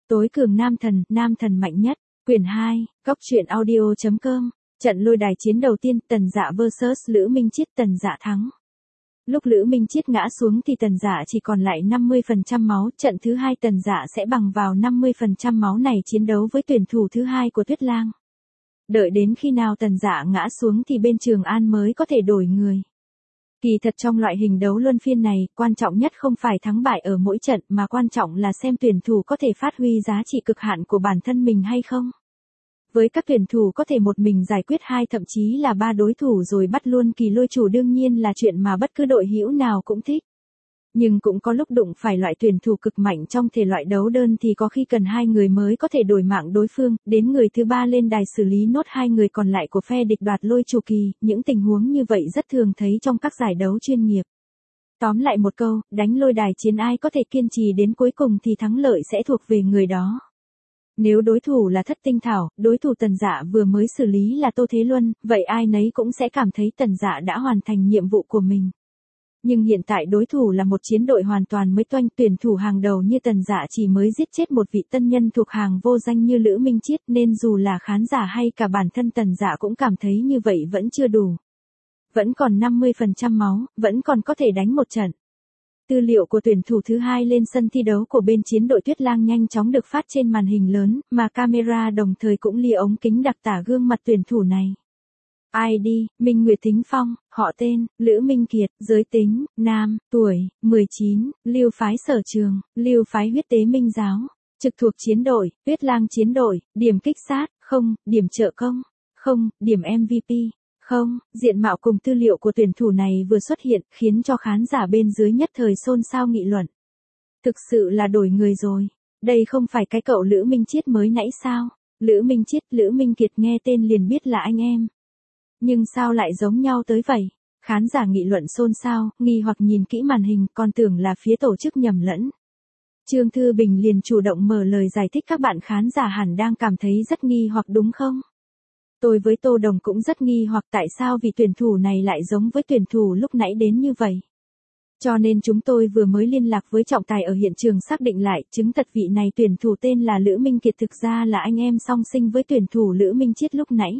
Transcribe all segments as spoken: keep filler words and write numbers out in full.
Tối cường nam thần, nam thần mạnh nhất. Quyển hai, Cóc truyện audio chấm com. Trận lôi đài chiến đầu tiên, Tần Dạ versus Lữ Minh Chiết. Tần Dạ thắng. Lúc Lữ Minh Chiết ngã xuống thì Tần Dạ chỉ còn lại năm mươi phần trăm máu, trận thứ hai Tần Dạ sẽ bằng vào năm mươi phần trăm máu này chiến đấu với tuyển thủ thứ hai của Tuyết Lang. Đợi đến khi nào Tần Dạ ngã xuống thì bên Trường An mới có thể đổi người. Kỳ thật trong loại hình đấu luân phiên này, quan trọng nhất không phải thắng bại ở mỗi trận mà quan trọng là xem tuyển thủ có thể phát huy giá trị cực hạn của bản thân mình hay không. Với các tuyển thủ có thể một mình giải quyết hai thậm chí là ba đối thủ rồi bắt luôn kỳ lôi chủ đương nhiên là chuyện mà bất cứ đội hữu nào cũng thích. Nhưng cũng có lúc đụng phải loại tuyển thủ cực mạnh trong thể loại đấu đơn thì có khi cần hai người mới có thể đổi mạng đối phương, đến người thứ ba lên đài xử lý nốt hai người còn lại của phe địch đoạt lôi chủ kỳ, những tình huống như vậy rất thường thấy trong các giải đấu chuyên nghiệp. Tóm lại một câu, đánh lôi đài chiến ai có thể kiên trì đến cuối cùng thì thắng lợi sẽ thuộc về người đó. Nếu đối thủ là Thất Tinh Thảo, đối thủ Tần Dạ vừa mới xử lý là Tô Thế Luân, vậy ai nấy cũng sẽ cảm thấy Tần Dạ đã hoàn thành nhiệm vụ của mình. Nhưng hiện tại đối thủ là một chiến đội hoàn toàn mới toanh, tuyển thủ hàng đầu như Tần Dạ chỉ mới giết chết một vị tân nhân thuộc hàng vô danh như Lữ Minh Chiết nên dù là khán giả hay cả bản thân Tần Dạ cũng cảm thấy như vậy vẫn chưa đủ. Vẫn còn năm mươi phần trăm máu, vẫn còn có thể đánh một trận. Tư liệu của tuyển thủ thứ hai lên sân thi đấu của bên chiến đội Tuyết Lang nhanh chóng được phát trên màn hình lớn, mà camera đồng thời cũng lia ống kính đặc tả gương mặt tuyển thủ này. i đê, Minh Nguyệt Thính Phong, họ tên, Lữ Minh Kiệt, giới tính, nam, tuổi, mười chín, lưu phái Sở Trường, lưu phái Huyết Tế Minh Giáo, trực thuộc chiến đội, Tuyết Lang chiến đội, điểm kích sát, không, điểm trợ công, không, điểm em vê pê, không, diện mạo cùng tư liệu của tuyển thủ này vừa xuất hiện, khiến cho khán giả bên dưới nhất thời xôn xao nghị luận. Thực sự là đổi người rồi, đây không phải cái cậu Lữ Minh Chiết mới nãy sao? Lữ Minh Chiết, Lữ Minh Kiệt nghe tên liền biết là anh em. Nhưng sao lại giống nhau tới vậy? Khán giả nghị luận xôn xao, nghi hoặc nhìn kỹ màn hình, còn tưởng là phía tổ chức nhầm lẫn. Trương Thư Bình liền chủ động mở lời giải thích, các bạn khán giả hẳn đang cảm thấy rất nghi hoặc đúng không? Tôi với Tô Đồng cũng rất nghi hoặc tại sao vị tuyển thủ này lại giống với tuyển thủ lúc nãy đến như vậy. Cho nên chúng tôi vừa mới liên lạc với trọng tài ở hiện trường xác định lại, chứng thật vị này tuyển thủ tên là Lữ Minh Kiệt thực ra là anh em song sinh với tuyển thủ Lữ Minh Chiết lúc nãy.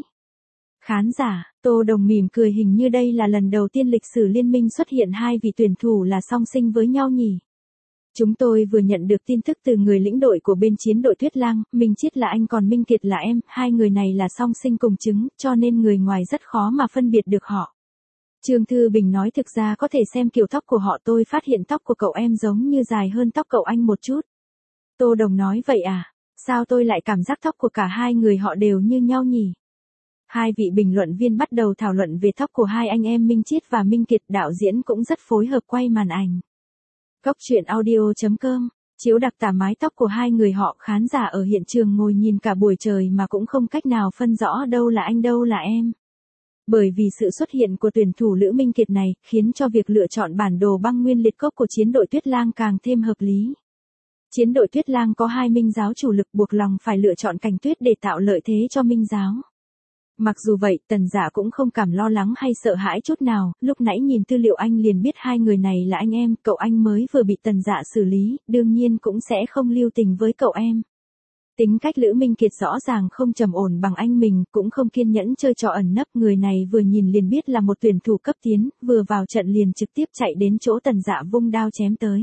Khán giả, Tô Đồng mỉm cười, hình như đây là lần đầu tiên lịch sử liên minh xuất hiện hai vị tuyển thủ là song sinh với nhau nhỉ. Chúng tôi vừa nhận được tin tức từ người lĩnh đội của bên chiến đội Tuyết Lang, Minh Chiết là anh còn Minh Kiệt là em, hai người này là song sinh cùng chứng, cho nên người ngoài rất khó mà phân biệt được họ. Trương Thư Bình nói, thực ra có thể xem kiểu tóc của họ, tôi phát hiện tóc của cậu em giống như dài hơn tóc cậu anh một chút. Tô Đồng nói, vậy à, sao tôi lại cảm giác tóc của cả hai người họ đều như nhau nhỉ? Hai vị bình luận viên bắt đầu thảo luận về tóc của hai anh em Minh Chiết và Minh Kiệt, đạo diễn cũng rất phối hợp quay màn ảnh. Cóc truyện audio chấm com, chiếu đặc tả mái tóc của hai người họ, khán giả ở hiện trường ngồi nhìn cả buổi trời mà cũng không cách nào phân rõ đâu là anh đâu là em. Bởi vì sự xuất hiện của tuyển thủ Lữ Minh Kiệt này, khiến cho việc lựa chọn bản đồ băng nguyên liệt cốc của chiến đội Tuyết Lang càng thêm hợp lý. Chiến đội Tuyết Lang có hai Minh Giáo chủ lực, buộc lòng phải lựa chọn Cảnh Tuyết để tạo lợi thế cho Minh Giáo. Mặc dù vậy, Tần Dạ cũng không cảm lo lắng hay sợ hãi chút nào, lúc nãy nhìn tư liệu anh liền biết hai người này là anh em, cậu anh mới vừa bị Tần Dạ xử lý, đương nhiên cũng sẽ không lưu tình với cậu em. Tính cách Lữ Minh Kiệt rõ ràng không trầm ổn bằng anh mình, cũng không kiên nhẫn chơi trò ẩn nấp, người này vừa nhìn liền biết là một tuyển thủ cấp tiến, vừa vào trận liền trực tiếp chạy đến chỗ Tần Dạ vung đao chém tới.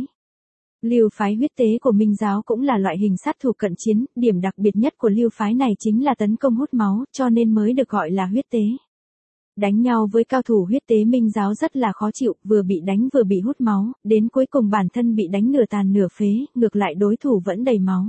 Lưu phái Huyết Tế của Minh Giáo cũng là loại hình sát thủ cận chiến, điểm đặc biệt nhất của lưu phái này chính là tấn công hút máu, cho nên mới được gọi là huyết tế. Đánh nhau với cao thủ Huyết Tế Minh Giáo rất là khó chịu, vừa bị đánh vừa bị hút máu, đến cuối cùng bản thân bị đánh nửa tàn nửa phế, ngược lại đối thủ vẫn đầy máu.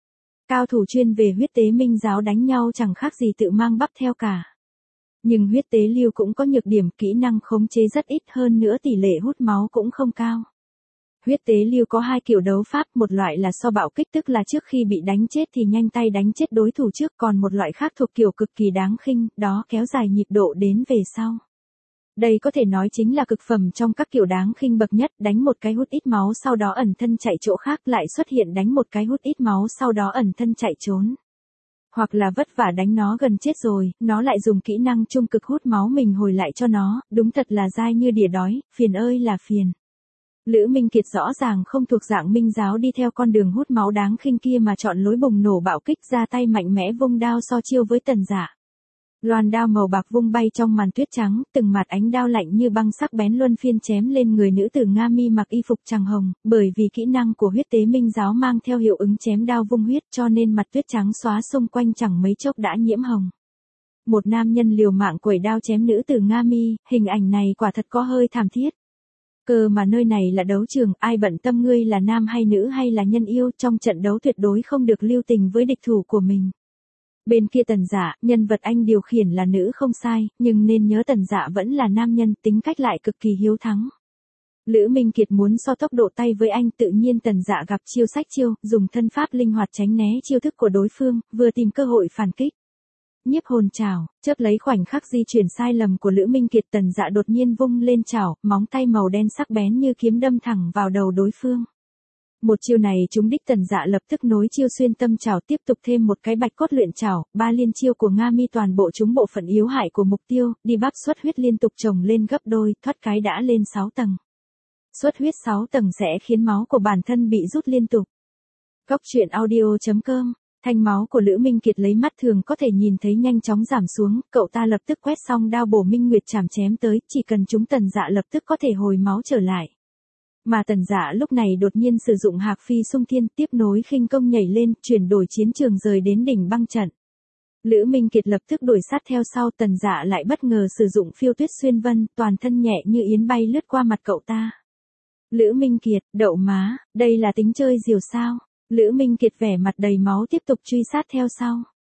Cao thủ chuyên về Huyết Tế Minh Giáo đánh nhau chẳng khác gì tự mang bắp theo cả. Nhưng Huyết Tế Lưu cũng có nhược điểm, kỹ năng khống chế rất ít, hơn nữa tỷ lệ hút máu cũng không cao. Huyết Tế Lưu có hai kiểu đấu pháp, một loại là so bạo kích, tức là trước khi bị đánh chết thì nhanh tay đánh chết đối thủ trước, còn một loại khác thuộc kiểu cực kỳ đáng khinh, đó kéo dài nhịp độ đến về sau. Đây có thể nói chính là cực phẩm trong các kiểu đáng khinh bậc nhất, đánh một cái hút ít máu sau đó ẩn thân chạy chỗ khác, lại xuất hiện đánh một cái hút ít máu sau đó ẩn thân chạy trốn. Hoặc là vất vả đánh nó gần chết rồi, nó lại dùng kỹ năng trung cực hút máu mình hồi lại cho nó, đúng thật là dai như đỉa đói, phiền ơi là phiền. Lữ Minh Kiệt rõ ràng không thuộc dạng minh giáo đi theo con đường hút máu đáng khinh kia mà chọn lối bùng nổ bạo kích, ra tay mạnh mẽ vung đao so chiêu với Tần Dạ. Loan đao màu bạc vung bay trong màn tuyết trắng, từng mặt ánh đao lạnh như băng sắc bén luân phiên chém lên người nữ tử Nga Mi mặc y phục tràng hồng, bởi vì kỹ năng của huyết tế minh giáo mang theo hiệu ứng chém đao vung huyết cho nên mặt tuyết trắng xóa xung quanh chẳng mấy chốc đã nhiễm hồng. Một nam nhân liều mạng quẩy đao chém nữ tử Nga Mi, hình ảnh này quả thật có hơi thảm thiết. Cơ mà nơi này là đấu trường, ai bận tâm ngươi là nam hay nữ hay là nhân yêu, trong trận đấu tuyệt đối không được lưu tình với địch thủ của mình. Bên kia Tần Dạ, nhân vật anh điều khiển là nữ không sai, nhưng nên nhớ Tần Dạ vẫn là nam nhân, tính cách lại cực kỳ hiếu thắng. Lữ Minh Kiệt muốn so tốc độ tay với anh, tự nhiên Tần Dạ gặp chiêu sách chiêu, dùng thân pháp linh hoạt tránh né chiêu thức của đối phương, vừa tìm cơ hội phản kích. Nhiếp hồn trảo, chớp lấy khoảnh khắc di chuyển sai lầm của Lữ Minh Kiệt, Tần Dạ đột nhiên vung lên trảo, móng tay màu đen sắc bén như kiếm đâm thẳng vào đầu đối phương. Một chiêu này trúng đích, Tần Dạ lập tức nối chiêu xuyên tâm trảo, tiếp tục thêm một cái bạch cốt luyện trảo, ba liên chiêu của Nga Mi toàn bộ trúng bộ phận yếu hại của mục tiêu, đi bắp xuất huyết liên tục chồng lên gấp đôi, thoát cái đã lên sáu tầng. Xuất huyết sáu tầng sẽ khiến máu của bản thân bị rút liên tục. Góc truyện audio chấm com. Thanh máu của Lữ Minh Kiệt lấy mắt thường có thể nhìn thấy nhanh chóng giảm xuống, cậu ta lập tức quét xong đao bổ minh nguyệt chảm chém tới, chỉ cần chúng Tần Dạ lập tức có thể hồi máu trở lại. Mà Tần Dạ lúc này đột nhiên sử dụng Hạc Phi Xung Thiên, tiếp nối khinh công nhảy lên, chuyển đổi chiến trường rời đến đỉnh băng trận. Lữ Minh Kiệt lập tức đuổi sát theo sau, Tần Dạ lại bất ngờ sử dụng Phiêu Tuyết Xuyên Vân, toàn thân nhẹ như yến bay lướt qua mặt cậu ta. Lữ Minh Kiệt, đậu má, đây là tính chơi diều sao? Lữ Minh Kiệt vẻ mặt đầy máu tiếp tục truy sát theo sau.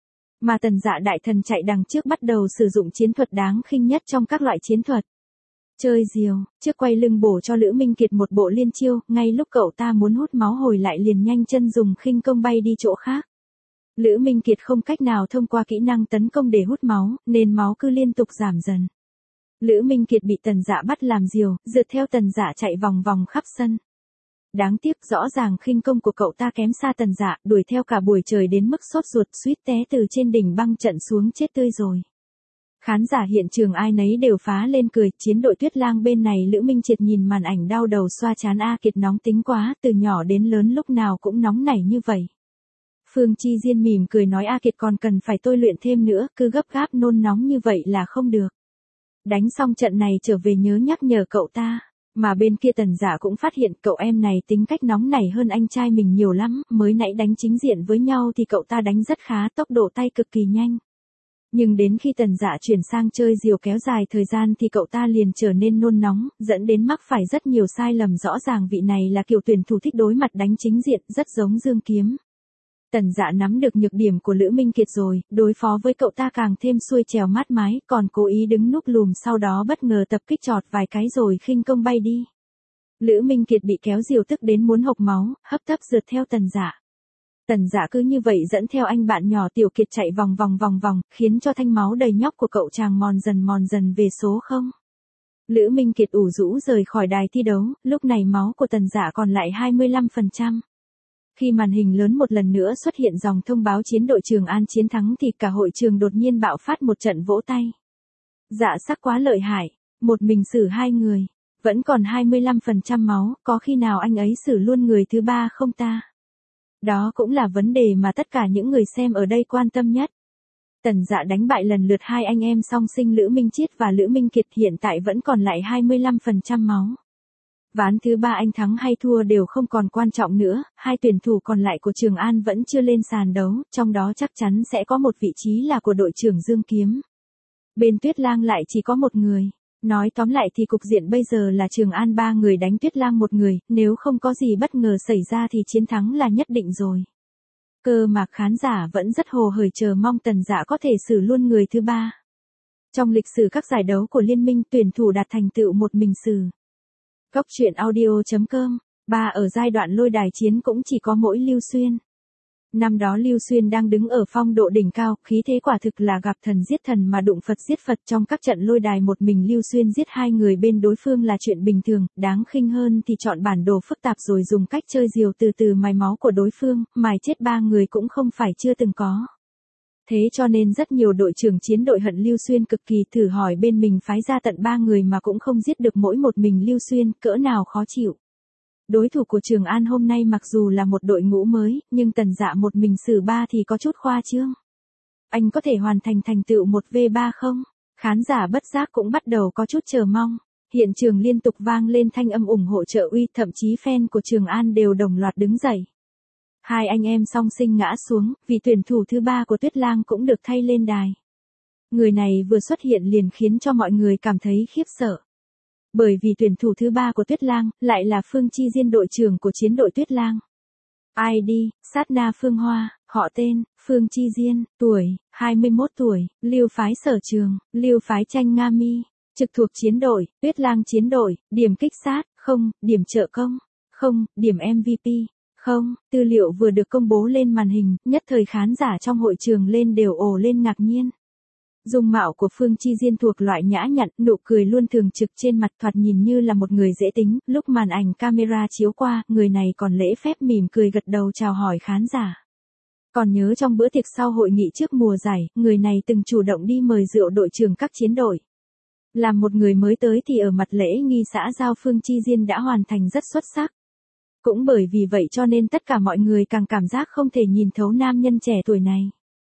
Mà Tần Dạ đại thần chạy đằng trước bắt đầu sử dụng chiến thuật đáng khinh nhất trong các loại chiến thuật. Chơi diều, trước quay lưng bổ cho Lữ Minh Kiệt một bộ liên chiêu, ngay lúc cậu ta muốn hút máu hồi lại liền nhanh chân dùng khinh công bay đi chỗ khác. Lữ Minh Kiệt không cách nào thông qua kỹ năng tấn công để hút máu, nên máu cứ liên tục giảm dần. Lữ Minh Kiệt bị Tần Dạ bắt làm diều, rượt theo Tần Dạ chạy vòng vòng khắp sân. Đáng tiếc rõ ràng khinh công của cậu ta kém xa Tần Dạ, đuổi theo cả buổi trời đến mức sốt ruột suýt té từ trên đỉnh băng trận xuống chết tươi rồi. Khán giả hiện trường ai nấy đều phá lên cười, chiến đội Tuyết Lang bên này Lữ Minh Triệt nhìn màn ảnh đau đầu xoa chán, A Kiệt nóng tính quá, từ nhỏ đến lớn lúc nào cũng nóng nảy như vậy. Phương Chi Diên mỉm cười nói A Kiệt còn cần phải tôi luyện thêm nữa, cứ gấp gáp nôn nóng như vậy là không được. Đánh xong trận này trở về nhớ nhắc nhở cậu ta. Mà bên kia Tần Dạ cũng phát hiện cậu em này tính cách nóng nảy hơn anh trai mình nhiều lắm, mới nãy đánh chính diện với nhau thì cậu ta đánh rất khá, tốc độ tay cực kỳ nhanh. Nhưng đến khi Tần Dạ chuyển sang chơi diều kéo dài thời gian thì cậu ta liền trở nên nôn nóng, dẫn đến mắc phải rất nhiều sai lầm, rõ ràng vị này là kiểu tuyển thủ thích đối mặt đánh chính diện, rất giống Dương Kiếm. Tần Dạ nắm được nhược điểm của Lữ Minh Kiệt rồi, đối phó với cậu ta càng thêm xuôi trèo mát mái, còn cố ý đứng núp lùm sau đó bất ngờ tập kích chọt vài cái rồi khinh công bay đi. Lữ Minh Kiệt bị kéo diều tức đến muốn hộc máu, hấp tấp rượt theo Tần Dạ. Tần Dạ cứ như vậy dẫn theo anh bạn nhỏ Tiểu Kiệt chạy vòng vòng vòng vòng, khiến cho thanh máu đầy nhóc của cậu chàng mòn dần mòn dần về số không. Lữ Minh Kiệt ủ rũ rời khỏi đài thi đấu, lúc này máu của Tần Dạ còn lại hai mươi lăm phần trăm. Khi màn hình lớn một lần nữa xuất hiện dòng thông báo chiến đội Trường An chiến thắng thì cả hội trường đột nhiên bạo phát một trận vỗ tay. Dạ sắc quá lợi hại, một mình xử hai người, vẫn còn hai mươi lăm phần trăm máu, có khi nào anh ấy xử luôn người thứ ba không ta? Đó cũng là vấn đề mà tất cả những người xem ở đây quan tâm nhất. Tần Dạ đánh bại lần lượt hai anh em song sinh Lữ Minh Chiết và Lữ Minh Kiệt, hiện tại vẫn còn lại hai mươi lăm phần trăm máu. Ván thứ ba anh thắng hay thua đều không còn quan trọng nữa, hai tuyển thủ còn lại của Trường An vẫn chưa lên sàn đấu, trong đó chắc chắn sẽ có một vị trí là của đội trưởng Dương Kiếm. Bên Tuyết Lang lại chỉ có một người. Nói tóm lại thì cục diện bây giờ là Trường An ba người đánh Tuyết Lang một người, nếu không có gì bất ngờ xảy ra thì chiến thắng là nhất định rồi. Cơ mà khán giả vẫn rất hồ hởi chờ mong Tần Dạ có thể xử luôn người thứ ba. Trong lịch sử các giải đấu của liên minh, tuyển thủ đạt thành tựu một mình xử. Góc truyện audio chấm com, ba ở giai đoạn lôi đài chiến cũng chỉ có mỗi Lưu Xuyên. Năm đó Lưu Xuyên đang đứng ở phong độ đỉnh cao, khí thế quả thực là gặp thần giết thần mà đụng Phật giết Phật, trong các trận lôi đài một mình Lưu Xuyên giết hai người bên đối phương là chuyện bình thường, đáng khinh hơn thì chọn bản đồ phức tạp rồi dùng cách chơi diều từ từ mài máu của đối phương, mài chết ba người cũng không phải chưa từng có. Thế cho nên rất nhiều đội trưởng chiến đội hận Lưu Xuyên cực kỳ, thử hỏi bên mình phái ra tận ba người mà cũng không giết được mỗi một mình Lưu Xuyên, cỡ nào khó chịu. Đối thủ của Trường An hôm nay mặc dù là một đội ngũ mới, nhưng Tần Dạ một mình xử ba thì có chút khoa trương. Anh có thể hoàn thành thành tựu một v ba không? Khán giả bất giác cũng bắt đầu có chút chờ mong. Hiện trường liên tục vang lên thanh âm ủng hộ trợ uy, thậm chí fan của Trường An đều đồng loạt đứng dậy. Hai anh em song sinh ngã xuống, vì tuyển thủ thứ ba của Tuyết Lang cũng được thay lên đài. Người này vừa xuất hiện liền khiến cho mọi người cảm thấy khiếp sợ. Bởi vì tuyển thủ thứ ba của Tuyết Lang lại là Phương Chi Diên, đội trưởng của chiến đội Tuyết Lang. i đê, Sát Na Phương Hoa, họ tên, Phương Chi Diên, tuổi, hai mươi mốt tuổi, lưu phái Sở Trường, lưu phái Tranh Nga Mi, trực thuộc chiến đội, Tuyết Lang chiến đội, điểm kích sát, không, điểm trợ công, không, điểm em vê pê, không. Tư liệu vừa được công bố lên màn hình, nhất thời khán giả trong hội trường lên đều ồ lên ngạc nhiên. Dung mạo của Phương Chi Diên thuộc loại nhã nhặn, nụ cười luôn thường trực trên mặt, thoạt nhìn như là một người dễ tính, lúc màn ảnh camera chiếu qua, người này còn lễ phép mỉm cười gật đầu chào hỏi khán giả. Còn nhớ trong bữa tiệc sau hội nghị trước mùa giải, người này từng chủ động đi mời rượu đội trưởng các chiến đội. Làm một người mới tới thì ở mặt lễ nghi xã giao Phương Chi Diên đã hoàn thành rất xuất sắc. Cũng bởi vì vậy cho nên tất cả mọi người càng cảm giác không thể nhìn thấu nam nhân trẻ tuổi này.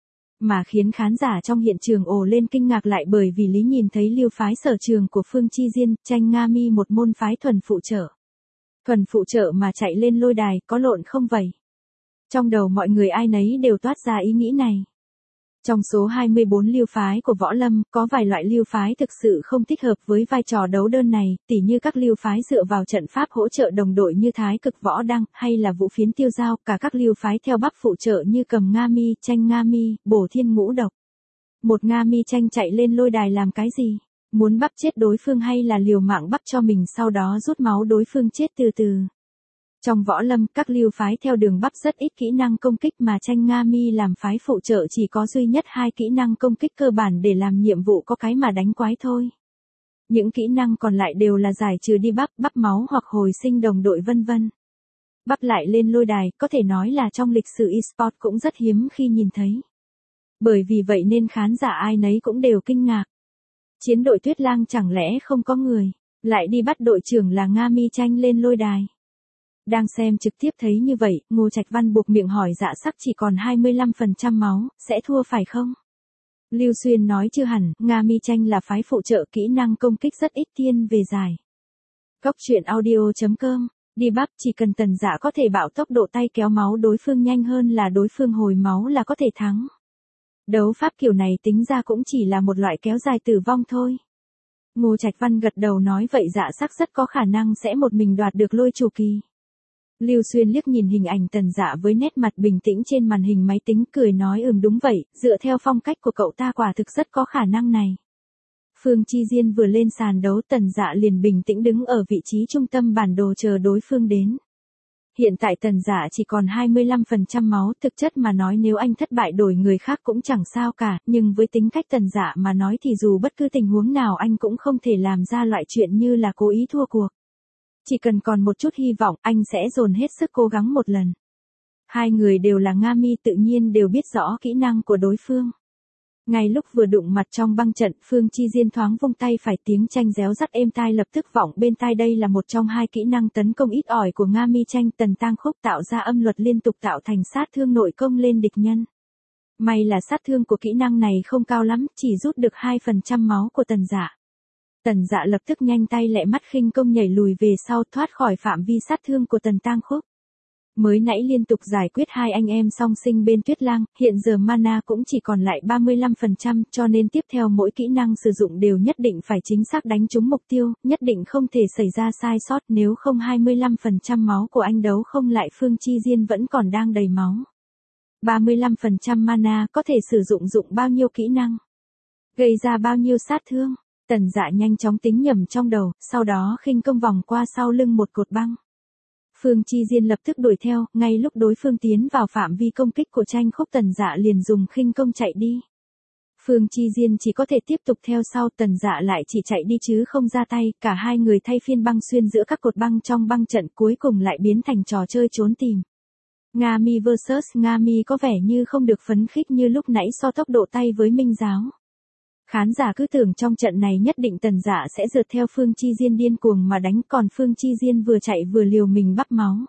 Mà khiến khán giả trong hiện trường ồ lên kinh ngạc lại bởi vì lý nhìn thấy lưu phái Sở Trường của Phương Chi Diên, Tranh Nga Mi một môn phái thuần phụ trợ. Thuần phụ trợ mà chạy lên lôi đài, có lộn không vậy? Trong đầu mọi người ai nấy đều toát ra ý nghĩ này. Trong số hai mươi bốn lưu phái của võ lâm, có vài loại lưu phái thực sự không thích hợp với vai trò đấu đơn này, tỉ như các lưu phái dựa vào trận pháp hỗ trợ đồng đội như Thái Cực Võ Đăng, hay là Vũ Phiến Tiêu Giao, cả các lưu phái theo Bắc phụ trợ như Cầm Nga Mi, Tranh Nga Mi, Bổ Thiên Ngũ Độc. Một Nga Mi Tranh chạy lên lôi đài làm cái gì? Muốn bắp chết đối phương hay là liều mạng bắp cho mình sau đó rút máu đối phương chết từ từ? Trong võ lâm, các lưu phái theo đường bắp rất ít kỹ năng công kích mà Tranh Nga Mi làm phái phụ trợ chỉ có duy nhất hai kỹ năng công kích cơ bản để làm nhiệm vụ có cái mà đánh quái thôi. Những kỹ năng còn lại đều là giải trừ đi bắp, bắp máu hoặc hồi sinh đồng đội vân vân. Bắp lại lên lôi đài, có thể nói là trong lịch sử eSport cũng rất hiếm khi nhìn thấy. Bởi vì vậy nên khán giả ai nấy cũng đều kinh ngạc. Chiến đội Tuyết Lang chẳng lẽ không có người, lại đi bắt đội trưởng là Nga Mi Tranh lên lôi đài. Đang xem trực tiếp thấy như vậy, Ngô Trạch Văn buộc miệng hỏi Dạ Sắc chỉ còn hai mươi lăm phần trăm máu, sẽ thua phải không? Lưu Xuyên nói chưa hẳn, Nga Mi Tranh là phái phụ trợ kỹ năng công kích rất ít thiên về dài. Cốc truyện audio chấm com, đi bắp chỉ cần Tần Dạ có thể bạo tốc độ tay kéo máu đối phương nhanh hơn là đối phương hồi máu là có thể thắng. Đấu pháp kiểu này tính ra cũng chỉ là một loại kéo dài tử vong thôi. Ngô Trạch Văn gật đầu nói vậy Dạ Sắc rất có khả năng sẽ một mình đoạt được lôi chủ kỳ. Lưu Xuyên liếc nhìn hình ảnh Tần Dạ với nét mặt bình tĩnh trên màn hình máy tính cười nói ừm đúng vậy, dựa theo phong cách của cậu ta quả thực rất có khả năng này. Phương Chi Diên vừa lên sàn đấu Tần Dạ liền bình tĩnh đứng ở vị trí trung tâm bản đồ chờ đối phương đến. Hiện tại Tần Dạ chỉ còn hai mươi lăm phần trăm máu, thực chất mà nói nếu anh thất bại đổi người khác cũng chẳng sao cả, nhưng với tính cách Tần Dạ mà nói thì dù bất cứ tình huống nào anh cũng không thể làm ra loại chuyện như là cố ý thua cuộc. Chỉ cần còn một chút hy vọng, anh sẽ dồn hết sức cố gắng một lần. Hai người đều là Nga Mi tự nhiên đều biết rõ kỹ năng của đối phương. Ngay lúc vừa đụng mặt trong băng trận, Phương Chi Diên thoáng vung tay phải tiếng tranh réo rắt êm tai lập tức vọng bên tai đây là một trong hai kỹ năng tấn công ít ỏi của Nga Mi Tranh Tần Tang Khúc tạo ra âm luật liên tục tạo thành sát thương nội công lên địch nhân. May là sát thương của kỹ năng này không cao lắm, chỉ rút được hai phần trăm máu của Tần Dạ. Tần Dạ lập tức nhanh tay lẹ mắt khinh công nhảy lùi về sau thoát khỏi phạm vi sát thương của Tần Tang Khúc. Mới nãy liên tục giải quyết hai anh em song sinh bên Tuyết Lang, hiện giờ mana cũng chỉ còn lại ba mươi lăm phần trăm cho nên tiếp theo mỗi kỹ năng sử dụng đều nhất định phải chính xác đánh trúng mục tiêu, nhất định không thể xảy ra sai sót nếu không hai mươi lăm phần trăm máu của anh đấu không lại Phương Chi Diên vẫn còn đang đầy máu. ba mươi lăm phần trăm mana có thể sử dụng dụng bao nhiêu kỹ năng, gây ra bao nhiêu sát thương. Tần Dạ nhanh chóng tính nhầm trong đầu, sau đó khinh công vòng qua sau lưng một cột băng. Phương Chi Diên lập tức đuổi theo, ngay lúc đối phương tiến vào phạm vi công kích của Tranh Khúc Tần Dạ liền dùng khinh công chạy đi. Phương Chi Diên chỉ có thể tiếp tục theo sau, Tần Dạ lại chỉ chạy đi chứ không ra tay, cả hai người thay phiên băng xuyên giữa các cột băng trong băng trận cuối cùng lại biến thành trò chơi trốn tìm. Nga Mi versus Nga Mi có vẻ như không được phấn khích như lúc nãy so tốc độ tay với Minh Giáo. Khán giả cứ tưởng trong trận này nhất định Tần Dạ sẽ rượt theo Phương Chi Diên điên cuồng mà đánh, còn Phương Chi Diên vừa chạy vừa liều mình bắp máu.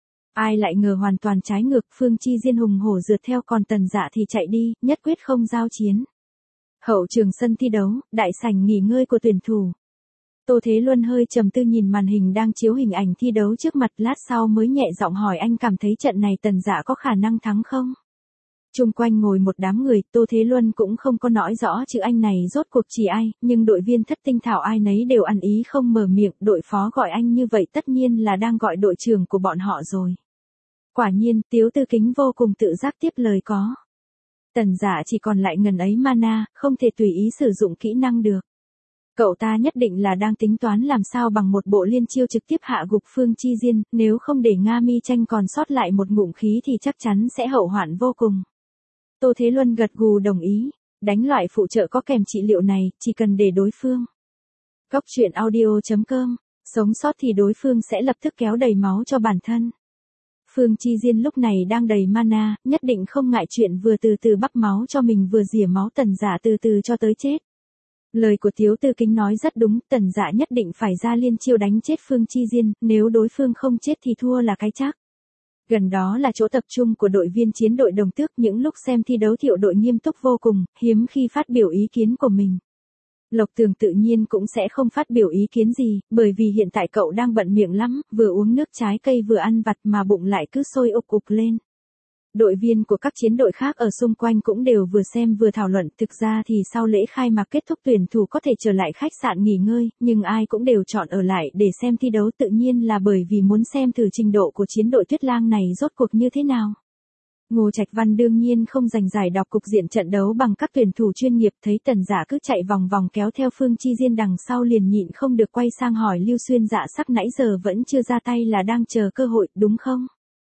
Ai lại ngờ hoàn toàn trái ngược, Phương Chi Diên hùng hổ rượt theo còn Tần Dạ thì chạy đi, nhất quyết không giao chiến. Hậu trường sân thi đấu, đại sảnh nghỉ ngơi của tuyển thủ. Tô Thế Luân hơi trầm tư nhìn màn hình đang chiếu hình ảnh thi đấu trước mặt, lát sau mới nhẹ giọng hỏi anh cảm thấy trận này Tần Dạ có khả năng thắng không? Chung quanh ngồi một đám người, Tô Thế Luân cũng không có nói rõ chữ anh này rốt cuộc chỉ ai, nhưng đội viên thất tinh thảo ai nấy đều ăn ý không mở miệng, đội phó gọi anh như vậy tất nhiên là đang gọi đội trưởng của bọn họ rồi. Quả nhiên, Tiếu Tư Kính vô cùng tự giác tiếp lời có. Tần Dạ chỉ còn lại ngần ấy mana, không thể tùy ý sử dụng kỹ năng được. Cậu ta nhất định là đang tính toán làm sao bằng một bộ liên chiêu trực tiếp hạ gục Phương Chi Diên, nếu không để Nga Mi Tranh còn sót lại một ngụm khí thì chắc chắn sẽ hậu hoạn vô cùng. Tô Thế Luân gật gù đồng ý, đánh loại phụ trợ có kèm trị liệu này, chỉ cần để đối phương. Góc truyện audio chấm com, sống sót thì đối phương sẽ lập tức kéo đầy máu cho bản thân. Phương Chi Diên lúc này đang đầy mana, nhất định không ngại chuyện vừa từ từ bắp máu cho mình vừa rỉa máu Tần Dạ từ từ cho tới chết. Lời của Tiếu Tư Kính nói rất đúng, Tần Dạ nhất định phải ra liên chiêu đánh chết Phương Chi Diên, nếu đối phương không chết thì thua là cái chắc. Gần đó là chỗ tập trung của đội viên chiến đội Đồng Tước, những lúc xem thi đấu Thiệu đội nghiêm túc vô cùng, hiếm khi phát biểu ý kiến của mình. Lộc Tường tự nhiên cũng sẽ không phát biểu ý kiến gì, bởi vì hiện tại cậu đang bận miệng lắm, vừa uống nước trái cây vừa ăn vặt mà bụng lại cứ sôi ục ục lên. Đội viên của các chiến đội khác ở xung quanh cũng đều vừa xem vừa thảo luận, thực ra thì sau lễ khai mạc kết thúc tuyển thủ có thể trở lại khách sạn nghỉ ngơi, nhưng ai cũng đều chọn ở lại để xem thi đấu, tự nhiên là bởi vì muốn xem thử trình độ của chiến đội Tuyết Lang này rốt cuộc như thế nào. Ngô Trạch Văn đương nhiên không dành giải đọc cục diện trận đấu bằng các tuyển thủ chuyên nghiệp, thấy Tần Dạ cứ chạy vòng vòng kéo theo Phương Chi Diên đằng sau liền nhịn không được quay sang hỏi Lưu Xuyên Dạ Sắc nãy giờ vẫn chưa ra tay là đang chờ cơ hội, đúng không?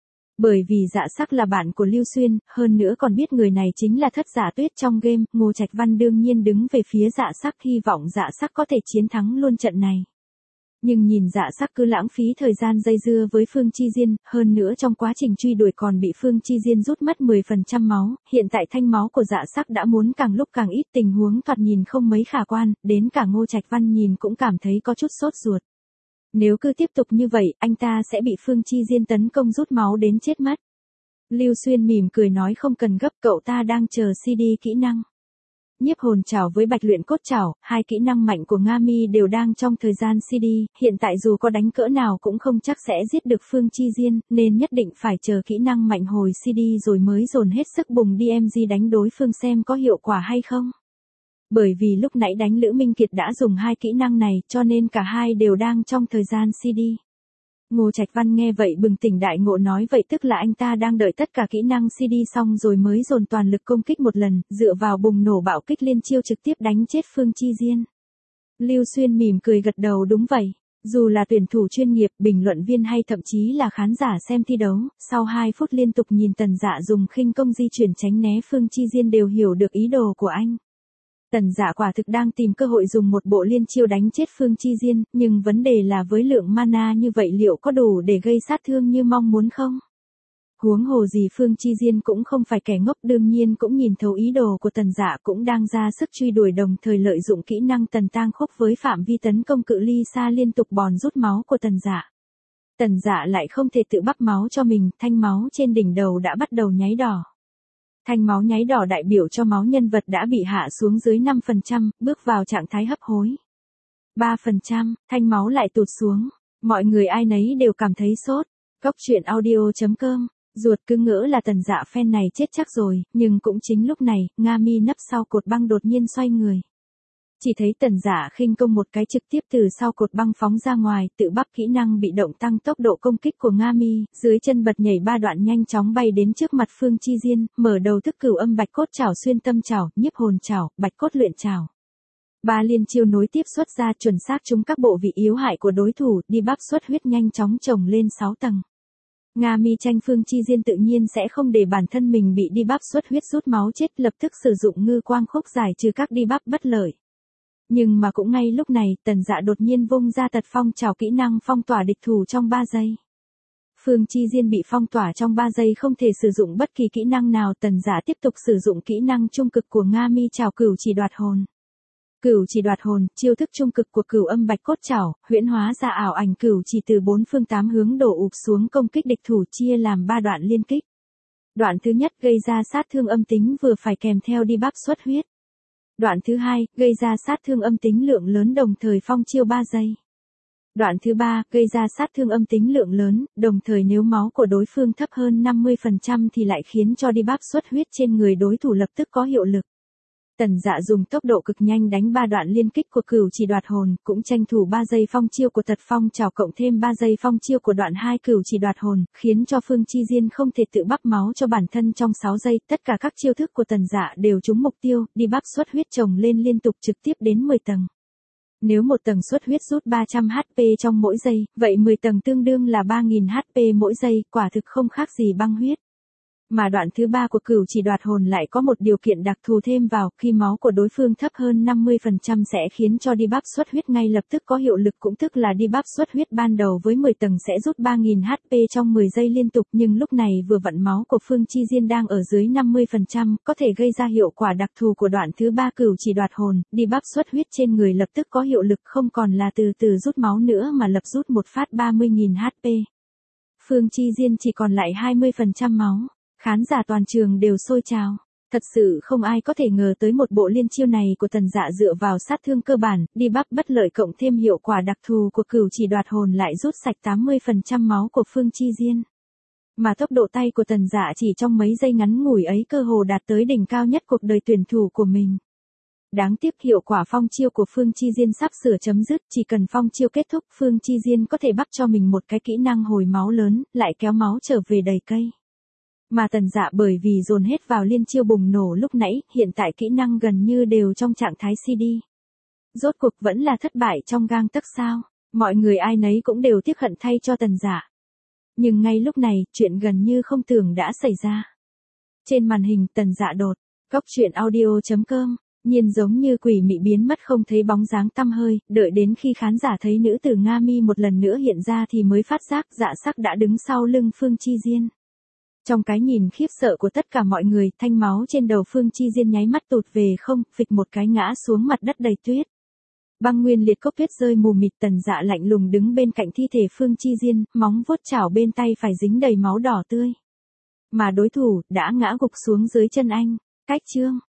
Bởi vì Dạ Sắc là bạn của Lưu Xuyên, hơn nữa còn biết người này chính là Thất Giả Tuyết trong game, Ngô Trạch Văn đương nhiên đứng về phía Dạ Sắc, hy vọng Dạ Sắc có thể chiến thắng luôn trận này. Nhưng nhìn Dạ Sắc cứ lãng phí thời gian dây dưa với Phương Chi Diên, hơn nữa trong quá trình truy đuổi còn bị Phương Chi Diên rút mất mười phần trăm máu, hiện tại thanh máu của Dạ Sắc đã muốn càng lúc càng ít, tình huống thoạt nhìn không mấy khả quan, đến cả Ngô Trạch Văn nhìn cũng cảm thấy có chút sốt ruột. Nếu cứ tiếp tục như vậy, anh ta sẽ bị Phương Chi Diên tấn công rút máu đến chết mất. Lưu Xuyên mỉm cười nói không cần gấp, cậu ta đang chờ xê đê kỹ năng. Nhiếp hồn trảo với bạch luyện cốt trảo, hai kỹ năng mạnh của Nga Mi đều đang trong thời gian xê đê, hiện tại dù có đánh cỡ nào cũng không chắc sẽ giết được Phương Chi Diên, nên nhất định phải chờ kỹ năng mạnh hồi xê đê rồi mới dồn hết sức bùng đê em giê đánh đối phương xem có hiệu quả hay không. Bởi vì lúc nãy đánh Lữ Minh Kiệt đã dùng hai kỹ năng này, cho nên cả hai đều đang trong thời gian xê đê. Ngô Trạch Văn nghe vậy bừng tỉnh đại ngộ nói vậy tức là anh ta đang đợi tất cả kỹ năng xê đê xong rồi mới dồn toàn lực công kích một lần, dựa vào bùng nổ bạo kích liên chiêu trực tiếp đánh chết Phương Chi Diên. Lưu Xuyên mỉm cười gật đầu đúng vậy. Dù là tuyển thủ chuyên nghiệp, bình luận viên hay thậm chí là khán giả xem thi đấu, sau hai phút liên tục nhìn Tần Dạ dùng khinh công di chuyển tránh né Phương Chi Diên đều hiểu được ý đồ của anh. Tần Dạ quả thực đang tìm cơ hội dùng một bộ liên chiêu đánh chết Phương Chi Diên, nhưng vấn đề là với lượng mana như vậy liệu có đủ để gây sát thương như mong muốn không? Huống hồ gì Phương Chi Diên cũng không phải kẻ ngốc, đương nhiên cũng nhìn thấu ý đồ của Tần Dạ, cũng đang ra sức truy đuổi, đồng thời lợi dụng kỹ năng Tần Tang Khúc với phạm vi tấn công cự ly xa liên tục bòn rút máu của Tần Dạ. Tần Dạ lại không thể tự bắp máu cho mình, thanh máu trên đỉnh đầu đã bắt đầu nháy đỏ. Thanh máu nháy đỏ đại biểu cho máu nhân vật đã bị hạ xuống dưới năm phần trăm, bước vào trạng thái hấp hối. ba phần trăm, thanh máu lại tụt xuống. Mọi người ai nấy đều cảm thấy sốt. Góc truyện audio chấm com, ruột cứ ngỡ là Tần Dạ fan này chết chắc rồi, nhưng cũng chính lúc này, Nga Mi nấp sau cột băng đột nhiên xoay người. Chỉ thấy Tần Dạ khinh công một cái trực tiếp từ sau cột băng phóng ra ngoài, tự bắp kỹ năng bị động tăng tốc độ công kích của Nga Mi, dưới chân bật nhảy ba đoạn nhanh chóng bay đến trước mặt Phương Chi Diên, mở đầu thức cửu âm bạch cốt trảo xuyên tâm trảo, nhiếp hồn trảo, bạch cốt luyện trảo. Ba liên chiêu nối tiếp xuất ra chuẩn xác trúng các bộ vị yếu hại của đối thủ, đi bắp xuất huyết nhanh chóng chồng lên sáu tầng. Nga Mi tranh Phương Chi Diên tự nhiên sẽ không để bản thân mình bị đi bắp xuất huyết rút máu chết, lập tức sử dụng ngư quang khúc giải trừ các đi bắp bất lợi. Nhưng mà cũng ngay lúc này, Tần Dạ đột nhiên vung ra tật phong trảo kỹ năng phong tỏa địch thủ trong ba giây. Phương Chi Diên bị phong tỏa trong ba giây không thể sử dụng bất kỳ kỹ năng nào, Tần Dạ tiếp tục sử dụng kỹ năng trung cực của Nga Mi trảo cửu chỉ đoạt hồn. Cửu chỉ đoạt hồn, chiêu thức trung cực của Cửu Âm Bạch Cốt Trảo, huyễn hóa ra ảo ảnh cửu chỉ từ bốn phương tám hướng đổ ụp xuống công kích địch thủ, chia làm ba đoạn liên kích. Đoạn thứ nhất gây ra sát thương âm tính vừa phải kèm theo debuff xuất huyết. Đoạn thứ hai, gây ra sát thương âm tính lượng lớn đồng thời phong chiêu ba giây. Đoạn thứ ba, gây ra sát thương âm tính lượng lớn, đồng thời nếu máu của đối phương thấp hơn năm mươi phần trăm thì lại khiến cho debuff xuất huyết trên người đối thủ lập tức có hiệu lực. Tần Dạ dùng tốc độ cực nhanh đánh ba đoạn liên kích của Cửu chỉ đoạt hồn, cũng tranh thủ ba giây phong chiêu của Tật Phong Trảo cộng thêm ba giây phong chiêu của đoạn hai Cửu chỉ đoạt hồn, khiến cho Phương Chi Diên không thể tự bắp máu cho bản thân trong sáu giây, tất cả các chiêu thức của Tần Dạ đều trúng mục tiêu, debuff xuất huyết chồng lên liên tục trực tiếp đến mười tầng. Nếu một tầng xuất huyết rút ba trăm hát pê trong mỗi giây, vậy mười tầng tương đương là ba nghìn hát pê mỗi giây, quả thực không khác gì băng huyết. Mà đoạn thứ ba của Cửu chỉ đoạt hồn lại có một điều kiện đặc thù thêm vào, khi máu của đối phương thấp hơn năm mươi phần trăm sẽ khiến cho debuff xuất huyết ngay lập tức có hiệu lực, cũng tức là debuff xuất huyết ban đầu với mười tầng sẽ rút ba nghìn hát pê trong mười giây liên tục, nhưng lúc này vừa vặn máu của Phương Chi Diên đang ở dưới năm mươi phần trăm, có thể gây ra hiệu quả đặc thù của đoạn thứ ba Cửu chỉ đoạt hồn, debuff xuất huyết trên người lập tức có hiệu lực, không còn là từ từ rút máu nữa mà lập rút một phát ba mươi nghìn hát pê. Phương Chi Diên chỉ còn lại hai mươi phần trăm máu. Khán giả toàn trường đều sôi trào. Thật sự không ai có thể ngờ tới một bộ liên chiêu này của Tần Dạ dựa vào sát thương cơ bản, debuff bất lợi cộng thêm hiệu quả đặc thù của Cửu chỉ đoạt hồn lại rút sạch tám mươi phần trăm máu của Phương Chi Diên. Mà tốc độ tay của Tần Dạ chỉ trong mấy giây ngắn ngủi ấy cơ hồ đạt tới đỉnh cao nhất cuộc đời tuyển thủ của mình. Đáng tiếc hiệu quả phong chiêu của Phương Chi Diên sắp sửa chấm dứt, chỉ cần phong chiêu kết thúc Phương Chi Diên có thể bắt cho mình một cái kỹ năng hồi máu lớn, lại kéo máu trở về đầy cây. Mà Tần Dạ bởi vì dồn hết vào liên chiêu bùng nổ lúc nãy, hiện tại kỹ năng gần như đều trong trạng thái xê đê. Rốt cuộc vẫn là thất bại trong gang tấc sao, mọi người ai nấy cũng đều tiếc hận thay cho Tần Dạ. Nhưng ngay lúc này, chuyện gần như không tưởng đã xảy ra. Trên màn hình Tần Dạ đột, góc truyện audio chấm com, nhiên giống như quỷ mị biến mất không thấy bóng dáng tăm hơi, đợi đến khi khán giả thấy nữ tử Nga Mi một lần nữa hiện ra thì mới phát giác Dạ Sắc đã đứng sau lưng Phương Chi Diên. Trong cái nhìn khiếp sợ của tất cả mọi người, thanh máu trên đầu Phương Chi Diên nháy mắt tụt về không, phịch một cái ngã xuống mặt đất đầy tuyết. Băng nguyên liệt cốc tuyết rơi mù mịt. Tần Dạ lạnh lùng đứng bên cạnh thi thể Phương Chi Diên, móng vuốt chảo bên tay phải dính đầy máu đỏ tươi. Mà đối thủ đã ngã gục xuống dưới chân anh. Cách chương